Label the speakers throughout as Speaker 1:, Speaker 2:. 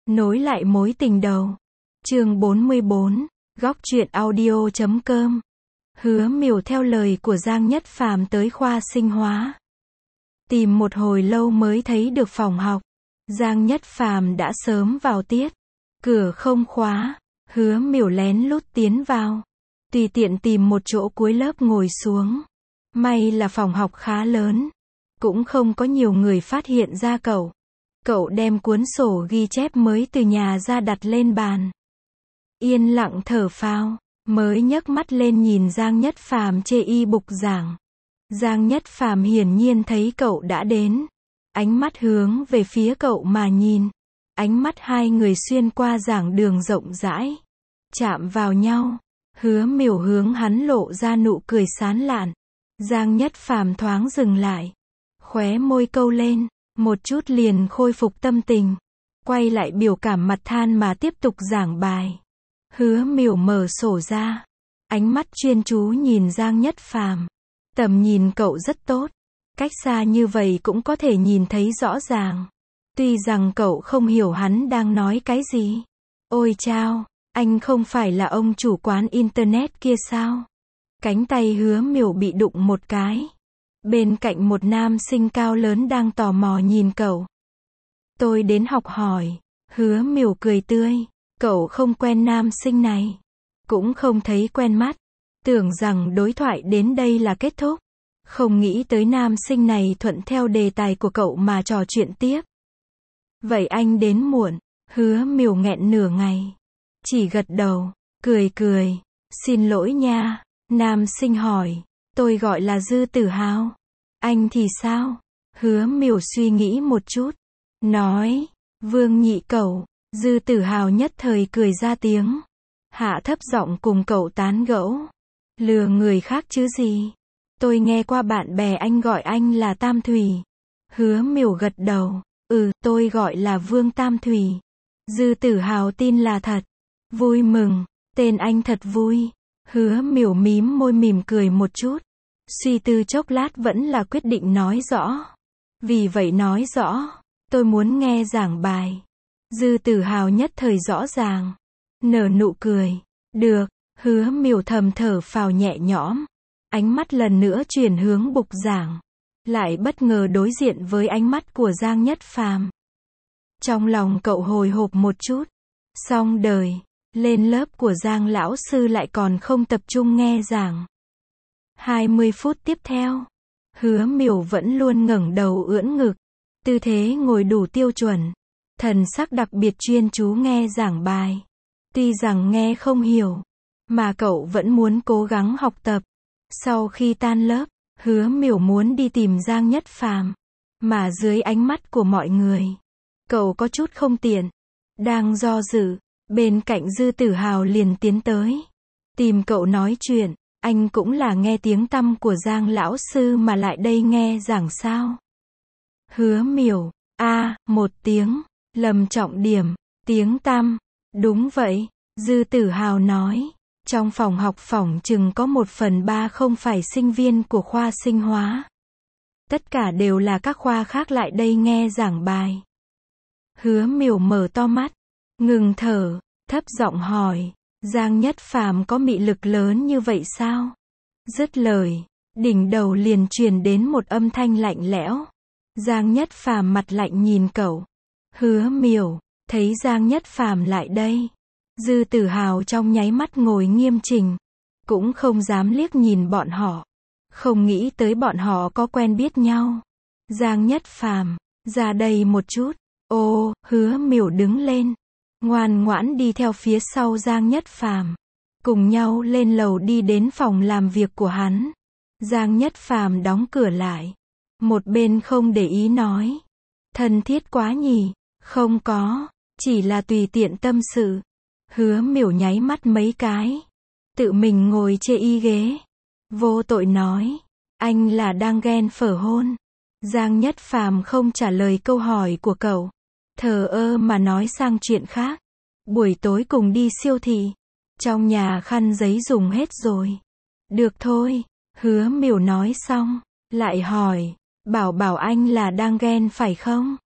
Speaker 1: Nối lại mối tình đầu. Chương 44, góc truyện audio.com. Hứa Miểu theo lời của Giang Nhất Phàm tới khoa sinh hóa. Tìm một hồi lâu mới thấy được phòng học. Giang Nhất Phàm đã sớm vào tiết. Cửa không khóa, Hứa Miểu lén lút tiến vào. Tùy tiện tìm một chỗ cuối lớp ngồi xuống. May là phòng học khá lớn. Cũng không có nhiều người phát hiện ra cậu. Cậu đem cuốn sổ ghi chép mới từ nhà ra đặt lên bàn. Yên lặng thở phào, mới nhấc mắt lên nhìn Giang Nhất Phàm chê y bục giảng. Giang Nhất Phàm hiển nhiên thấy cậu đã đến. Ánh mắt hướng về phía cậu mà nhìn. Ánh mắt hai người xuyên qua giảng đường rộng rãi. Chạm vào nhau. Hứa Miểu hướng hắn lộ ra nụ cười sán lạn. Giang Nhất Phàm thoáng dừng lại. Khóe môi câu lên. Một chút liền khôi phục tâm tình. Quay lại biểu cảm mặt than mà tiếp tục giảng bài. Hứa Miểu mở sổ ra. Ánh mắt chuyên chú nhìn Giang Nhất Phàm. Tầm nhìn cậu rất tốt. Cách xa như vậy cũng có thể nhìn thấy rõ ràng. Tuy rằng cậu không hiểu hắn đang nói cái gì. Ôi chao, anh không phải là ông chủ quán internet kia sao? Cánh tay Hứa Miểu bị đụng một cái. Bên cạnh một nam sinh cao lớn đang tò mò nhìn cậu. Tôi đến học hỏi. Hứa Miểu cười tươi. Cậu không quen nam sinh này. Cũng không thấy quen mắt. Tưởng rằng đối thoại đến đây là kết thúc. Không nghĩ tới nam sinh này thuận theo đề tài của cậu mà trò chuyện tiếp. Vậy anh đến muộn. Hứa Miểu nghẹn nửa ngày. Chỉ gật đầu. Cười. Xin lỗi nha. Nam sinh hỏi. Tôi gọi là Dư Tử Hào. Anh thì sao? Hứa Miểu suy nghĩ một chút. Nói. Vương Nhị Cẩu. Dư Tử Hào nhất thời cười ra tiếng. Hạ thấp giọng cùng cậu tán gẫu. Lừa người khác chứ gì. Tôi nghe qua bạn bè anh gọi anh là Tam Thủy. Hứa Miểu gật đầu. Tôi gọi là Vương Tam Thủy. Dư Tử Hào tin là thật. Vui mừng. Tên anh thật vui. Hứa Miểu mím môi mỉm cười một chút. Suy tư chốc lát vẫn là quyết định nói rõ. Vì vậy nói rõ. Tôi muốn nghe giảng bài. Dư Tử Hào nhất thời rõ ràng. Nở nụ cười. Được. Hứa Miểu thầm thở phào nhẹ nhõm. Ánh mắt lần nữa chuyển hướng bục giảng. Lại bất ngờ đối diện với ánh mắt của Giang Nhất Phàm. Trong lòng cậu hồi hộp một chút. Xong đời. Lên lớp của Giang lão sư lại còn không tập trung nghe giảng. 20 phút tiếp theo. Hứa Miểu vẫn luôn ngẩng đầu ưỡn ngực. Tư thế ngồi đủ tiêu chuẩn. Thần sắc đặc biệt chuyên chú nghe giảng bài. Tuy rằng nghe không hiểu. Mà cậu vẫn muốn cố gắng học tập. Sau khi tan lớp. Hứa Miểu muốn đi tìm Giang Nhất Phàm. Mà dưới ánh mắt của mọi người. Cậu có chút không tiện. Đang do dự. Bên cạnh Dư Tử Hào liền tiến tới. Tìm cậu nói chuyện. Anh cũng là nghe tiếng tăm của Giang lão sư mà lại đây nghe giảng sao? Hứa Miểu. Một tiếng. Lầm trọng điểm. Tiếng tăm. Đúng vậy. Dư Tử Hào nói. Trong phòng học phỏng chừng có 1/3 không phải sinh viên của khoa sinh hóa. Tất cả đều là các khoa khác lại đây nghe giảng bài. Hứa Miểu mở to mắt. Ngừng thở. Thấp giọng hỏi. Giang Nhất Phàm có mị lực lớn như vậy sao? Dứt lời. Đỉnh đầu liền truyền đến một âm thanh lạnh lẽo. Giang Nhất Phàm mặt lạnh nhìn cậu. Hứa Miểu. Thấy Giang Nhất Phàm lại đây. Dư Tử Hào trong nháy mắt ngồi nghiêm chỉnh. Cũng không dám liếc nhìn bọn họ. Không nghĩ tới bọn họ có quen biết nhau. Giang Nhất Phàm. Ra đây một chút. Hứa Miểu đứng lên. Ngoan ngoãn đi theo phía sau Giang Nhất Phàm. Cùng nhau lên lầu đi đến phòng làm việc của hắn. Giang Nhất Phàm đóng cửa lại. Một bên không để ý nói. Thân thiết quá nhỉ? Không có. Chỉ là tùy tiện tâm sự. Hứa Miểu nháy mắt mấy cái. Tự mình ngồi chê y ghế. Vô tội nói. Anh là đang ghen phở hôn. Giang Nhất Phàm không trả lời câu hỏi của cậu. Thờ ơ mà nói sang chuyện khác. Buổi tối cùng đi siêu thị. Trong nhà khăn giấy dùng hết rồi. Được thôi. Hứa Miểu nói xong. Lại hỏi. Bảo anh là đang ghen phải không?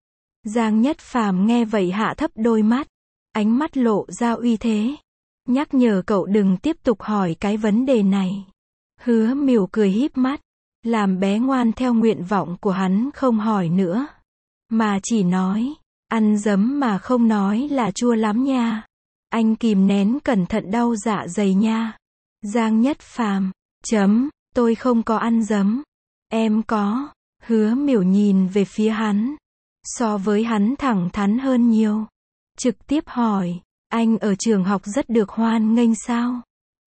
Speaker 1: Giang Nhất Phàm nghe vậy hạ thấp đôi mắt, ánh mắt lộ ra uy thế. Nhắc nhở cậu đừng tiếp tục hỏi cái vấn đề này. Hứa Miểu cười híp mắt, làm bé ngoan theo nguyện vọng của hắn không hỏi nữa. Mà chỉ nói, ăn giấm mà không nói là chua lắm nha. Anh kìm nén cẩn thận đau dạ dày nha. Giang Nhất Phàm, tôi không có ăn giấm. Em có. Hứa Miểu nhìn về phía hắn. So với hắn thẳng thắn hơn nhiều. Trực tiếp hỏi, anh ở trường học rất được hoan nghênh sao?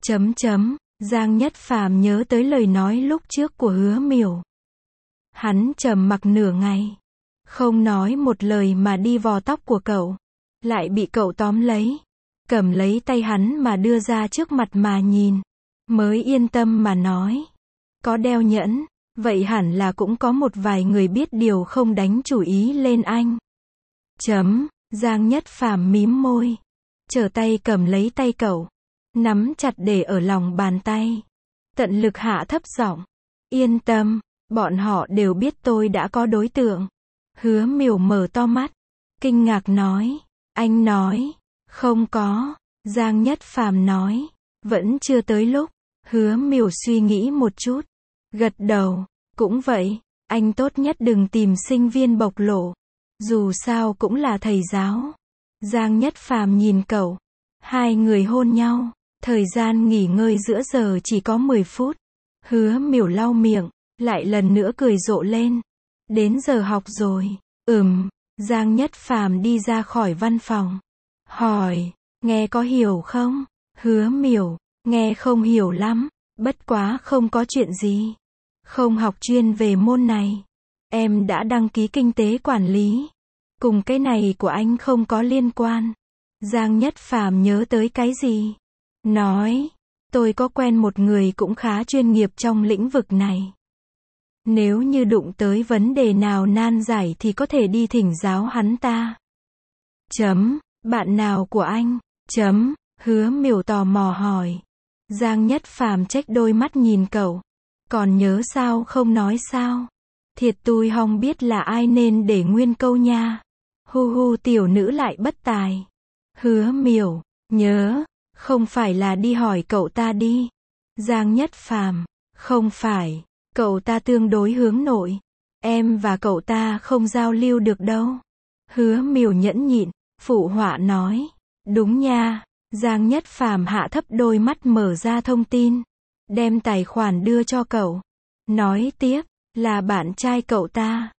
Speaker 1: Giang Nhất Phàm nhớ tới lời nói lúc trước của Hứa Miểu. Hắn trầm mặc nửa ngày, không nói một lời mà đi vò tóc của cậu, lại bị cậu tóm lấy, cầm lấy tay hắn mà đưa ra trước mặt mà nhìn, mới yên tâm mà nói, có đeo nhẫn, vậy hẳn là cũng có một vài người biết điều không đánh chủ ý lên anh. Giang Nhất Phàm mím môi, trở tay cầm lấy tay cậu, nắm chặt để ở lòng bàn tay, tận lực hạ thấp giọng, yên tâm, bọn họ đều biết tôi đã có đối tượng. Hứa Miểu mở to mắt, kinh ngạc nói, anh nói, không có. Giang Nhất Phàm nói, vẫn chưa tới lúc. Hứa Miểu suy nghĩ một chút, gật đầu, cũng vậy, anh tốt nhất đừng tìm sinh viên bộc lộ, dù sao cũng là thầy giáo. Giang Nhất Phàm nhìn cậu, hai người hôn nhau, thời gian nghỉ ngơi giữa giờ chỉ có 10 phút. Hứa Miểu lau miệng, lại lần nữa cười rộ lên. Đến giờ học rồi. Giang Nhất Phàm đi ra khỏi văn phòng, hỏi, nghe có hiểu không? Hứa Miểu, nghe không hiểu lắm, bất quá không có chuyện gì. Không học chuyên về môn này. Em đã đăng ký kinh tế quản lý. Cùng cái này của anh không có liên quan. Giang Nhất Phàm nhớ tới cái gì? Nói, tôi có quen một người cũng khá chuyên nghiệp trong lĩnh vực này. Nếu như đụng tới vấn đề nào nan giải thì có thể đi thỉnh giáo hắn ta. Bạn nào của anh? Hứa Miểu tò mò hỏi. Giang Nhất Phàm chếch đôi mắt nhìn cậu. Còn nhớ sao không nói sao? Thiệt tui hong biết là ai nên để nguyên câu nha. Hu tiểu nữ lại bất tài. Hứa Miểu, nhớ, không phải là đi hỏi cậu ta đi. Giang Nhất Phàm, không phải, cậu ta tương đối hướng nội. Em và cậu ta không giao lưu được đâu. Hứa Miểu nhẫn nhịn, phụ họa nói. Đúng nha. Giang Nhất Phàm hạ thấp đôi mắt mở ra thông tin. Đem tài khoản đưa cho cậu. Nói tiếp, là bạn trai cậu ta.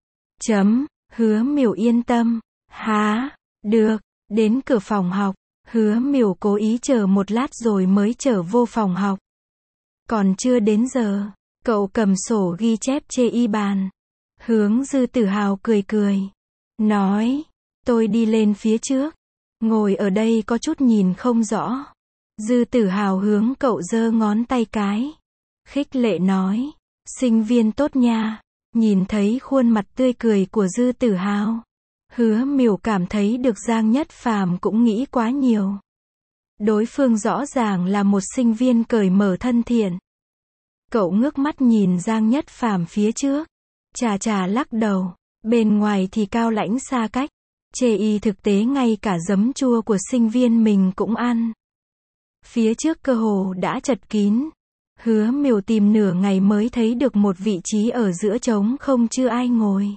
Speaker 1: Hứa Miểu yên tâm. Hả? Được. Đến cửa phòng học. Hứa Miểu cố ý chờ một lát rồi mới trở vô phòng học. Còn chưa đến giờ, cậu cầm sổ ghi chép chê y bàn. Hướng Dư Tử Hào cười cười. Nói, tôi đi lên phía trước. Ngồi ở đây có chút nhìn không rõ. Dư Tử Hào hướng cậu giơ ngón tay cái. Khích lệ nói, sinh viên tốt nha. Nhìn thấy khuôn mặt tươi cười của Dư Tử Hào, Hứa Miểu cảm thấy được Giang Nhất Phàm cũng nghĩ quá nhiều. Đối phương rõ ràng là một sinh viên cởi mở thân thiện. Cậu ngước mắt nhìn Giang Nhất Phàm phía trước. Chà lắc đầu. Bên ngoài thì cao lãnh xa cách. Chê y thực tế ngay cả giấm chua của sinh viên mình cũng ăn. Phía trước cơ hồ đã chật kín. Hứa Miểu tìm nửa ngày mới thấy được một vị trí ở giữa trống không chưa ai ngồi.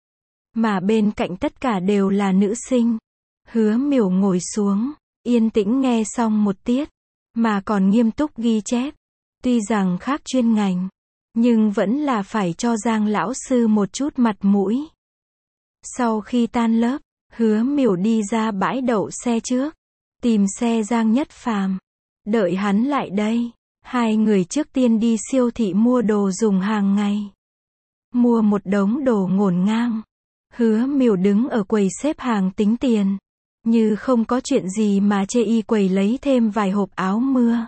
Speaker 1: Mà bên cạnh tất cả đều là nữ sinh. Hứa Miểu ngồi xuống, yên tĩnh nghe xong một tiết, mà còn nghiêm túc ghi chép. Tuy rằng khác chuyên ngành, nhưng vẫn là phải cho Giang lão sư một chút mặt mũi. Sau khi tan lớp, Hứa Miểu đi ra bãi đậu xe trước, tìm xe Giang Nhất Phàm. Đợi hắn lại đây, hai người trước tiên đi siêu thị mua đồ dùng hàng ngày. Mua một đống đồ ngổn ngang. Hứa Miểu đứng ở quầy xếp hàng tính tiền, như không có chuyện gì mà chê y quầy lấy thêm vài hộp áo mưa.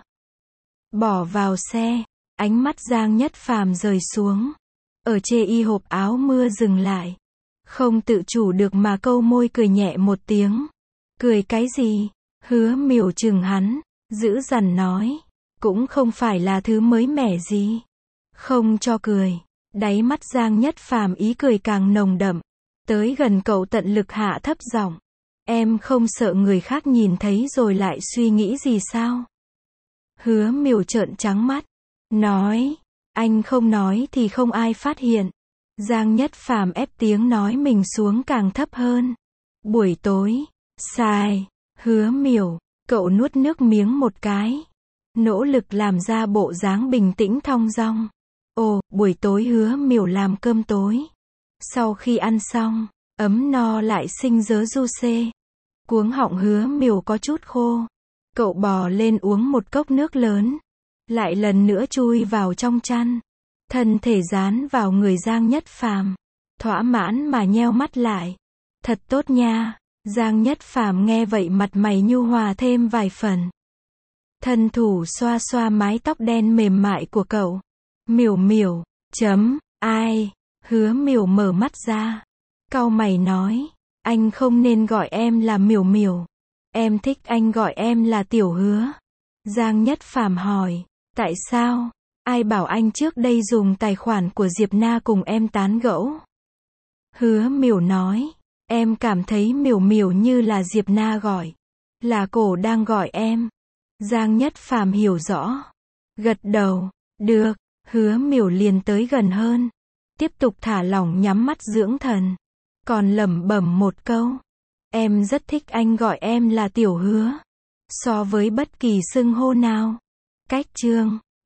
Speaker 1: Bỏ vào xe, ánh mắt Giang Nhất Phàm rời xuống. Ở chê y hộp áo mưa dừng lại. Không tự chủ được mà câu môi cười nhẹ một tiếng. Cười cái gì? Hứa Miểu chừng hắn, dữ dằn nói. Cũng không phải là thứ mới mẻ gì. Không cho cười. Đáy mắt Giang Nhất Phàm ý cười càng nồng đậm. Tới gần cậu tận lực hạ thấp giọng. Em không sợ người khác nhìn thấy rồi lại suy nghĩ gì sao? Hứa Miểu trợn trắng mắt. Nói. Anh không nói thì không ai phát hiện. Giang Nhất Phàm ép tiếng nói mình xuống càng thấp hơn. Buổi tối. Sai. Hứa Miểu. Cậu nuốt nước miếng một cái. Nỗ lực làm ra bộ dáng bình tĩnh thong dong. Ồ, buổi tối Hứa Miểu làm cơm tối. Sau khi ăn xong, ấm no lại sinh dớ du xê. Cuống họng Hứa Miểu có chút khô. Cậu bò lên uống một cốc nước lớn. Lại lần nữa chui vào trong chăn. Thân thể dán vào người Giang Nhất Phàm. Thỏa mãn mà nheo mắt lại. Thật tốt nha. Giang Nhất Phàm nghe vậy mặt mày nhu hòa thêm vài phần. Thân thủ xoa xoa mái tóc đen mềm mại của cậu. Miểu Miểu. Ai? Hứa Miểu mở mắt ra. Cau mày nói. Anh không nên gọi em là Miểu Miểu. Em thích anh gọi em là Tiểu Hứa. Giang Nhất Phàm hỏi. Tại sao? Ai bảo anh trước đây dùng tài khoản của Diệp Na cùng em tán gẫu? Hứa Miểu nói. Em cảm thấy Miểu Miểu như là Diệp Na gọi. Là cổ đang gọi em. Giang Nhất Phàm hiểu rõ. Gật đầu. Được. Hứa Miểu liền tới gần hơn. Tiếp tục thả lỏng nhắm mắt dưỡng thần. Còn lẩm bẩm một câu. Em rất thích anh gọi em là Tiểu Hứa. So với bất kỳ xưng hô nào. Cách chương.